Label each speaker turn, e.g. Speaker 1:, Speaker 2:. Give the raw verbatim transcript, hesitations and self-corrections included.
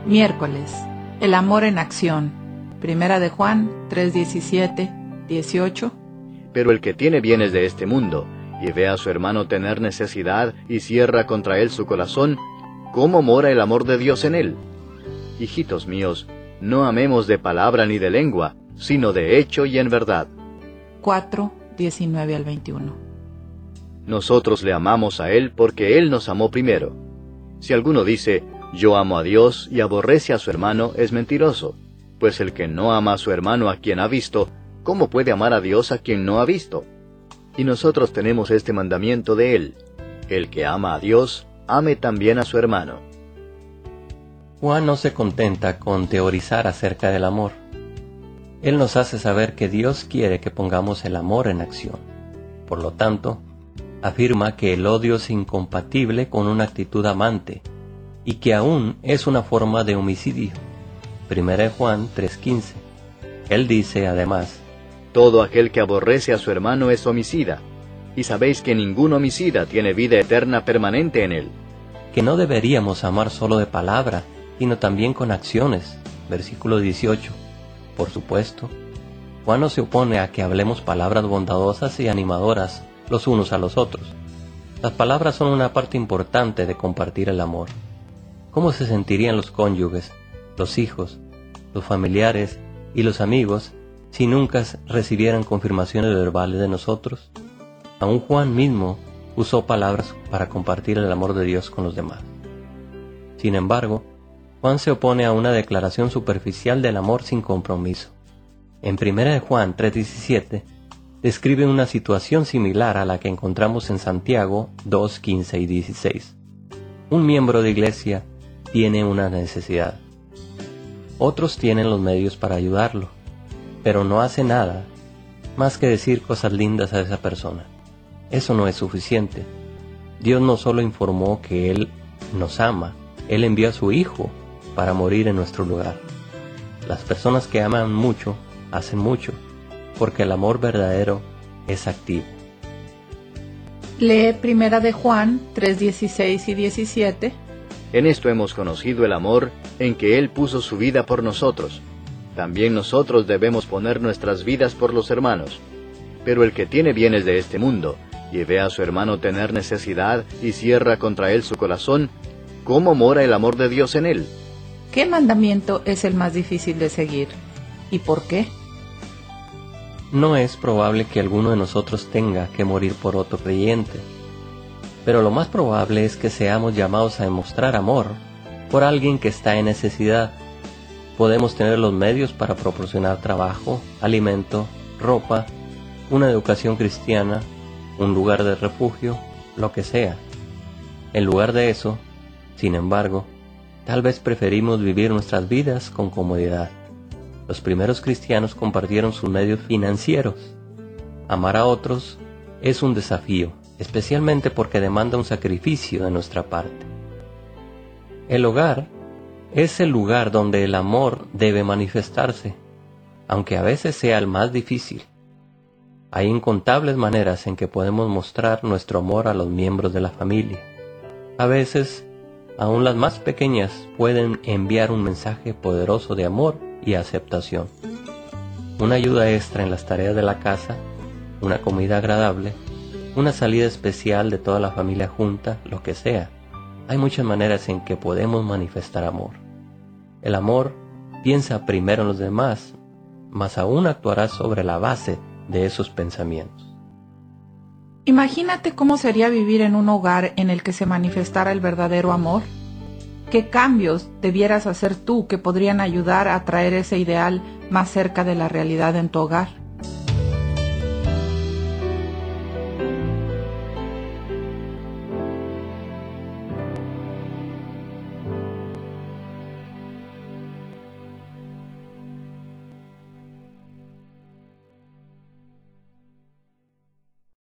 Speaker 1: Miércoles, el amor en acción. Primera de Juan tres, diecisiete, dieciocho.
Speaker 2: Pero el que tiene bienes de este mundo, y ve a su hermano tener necesidad, y cierra contra él su corazón, ¿cómo mora el amor de Dios en él? Hijitos míos, no amemos de palabra ni de lengua, sino de hecho y en verdad.
Speaker 1: cuatro, diecinueve al veintiuno.
Speaker 2: Nosotros le amamos a Él porque Él nos amó primero. Si alguno dice, yo amo a Dios y aborrece a su hermano, es mentiroso, pues el que no ama a su hermano a quien ha visto, ¿cómo puede amar a Dios a quien no ha visto? Y nosotros tenemos este mandamiento de Él: el que ama a Dios, ame también a su hermano.
Speaker 3: Juan no se contenta con teorizar acerca del amor. Él nos hace saber que Dios quiere que pongamos el amor en acción. Por lo tanto, afirma que el odio es incompatible con una actitud amante, y que aún es una forma de homicidio. Primera de Juan tres quince. Él dice además:
Speaker 2: todo aquel que aborrece a su hermano es homicida, y sabéis que ningún homicida tiene vida eterna permanente en él.
Speaker 3: Que no deberíamos amar solo de palabra, sino también con acciones. Versículo dieciocho. Por supuesto, Juan no se opone a que hablemos palabras bondadosas y animadoras los unos a los otros. Las palabras son una parte importante de compartir el amor. ¿Cómo se sentirían los cónyuges, los hijos, los familiares y los amigos si nunca recibieran confirmaciones verbales de nosotros? Aún Juan mismo usó palabras para compartir el amor de Dios con los demás. Sin embargo, Juan se opone a una declaración superficial del amor sin compromiso. En Primera de Juan tres diecisiete describe una situación similar a la que encontramos en Santiago dos quince y dieciséis. Un miembro de iglesia tiene una necesidad. Otros tienen los medios para ayudarlo, pero no hace nada más que decir cosas lindas a esa persona. Eso no es suficiente. Dios no solo informó que Él nos ama, Él envió a su Hijo para morir en nuestro lugar. Las personas que aman mucho, hacen mucho, porque el amor verdadero es activo.
Speaker 1: Lee Primera de Juan tres, dieciséis y diecisiete.
Speaker 2: En esto hemos conocido el amor, en que Él puso su vida por nosotros. También nosotros debemos poner nuestras vidas por los hermanos. Pero el que tiene bienes de este mundo, y ve a su hermano tener necesidad, y cierra contra él su corazón, ¿cómo mora el amor de Dios en él?
Speaker 1: ¿Qué mandamiento es el más difícil de seguir? ¿Y por qué?
Speaker 3: No es probable que alguno de nosotros tenga que morir por otro creyente, pero lo más probable es que seamos llamados a demostrar amor por alguien que está en necesidad. Podemos tener los medios para proporcionar trabajo, alimento, ropa, una educación cristiana, un lugar de refugio, lo que sea. En lugar de eso, sin embargo, tal vez preferimos vivir nuestras vidas con comodidad. Los primeros cristianos compartieron sus medios financieros. Amar a otros es un desafío, especialmente porque demanda un sacrificio de nuestra parte. El hogar es el lugar donde el amor debe manifestarse, aunque a veces sea el más difícil. Hay incontables maneras en que podemos mostrar nuestro amor a los miembros de la familia. A veces, aún las más pequeñas pueden enviar un mensaje poderoso de amor y aceptación. Una ayuda extra en las tareas de la casa, una comida agradable, una salida especial de toda la familia junta, lo que sea. Hay muchas maneras en que podemos manifestar amor. El amor piensa primero en los demás, mas aún actuará sobre la base de esos pensamientos.
Speaker 1: Imagínate cómo sería vivir en un hogar en el que se manifestara el verdadero amor. ¿Qué cambios debieras hacer tú que podrían ayudar a traer ese ideal más cerca de la realidad en tu hogar?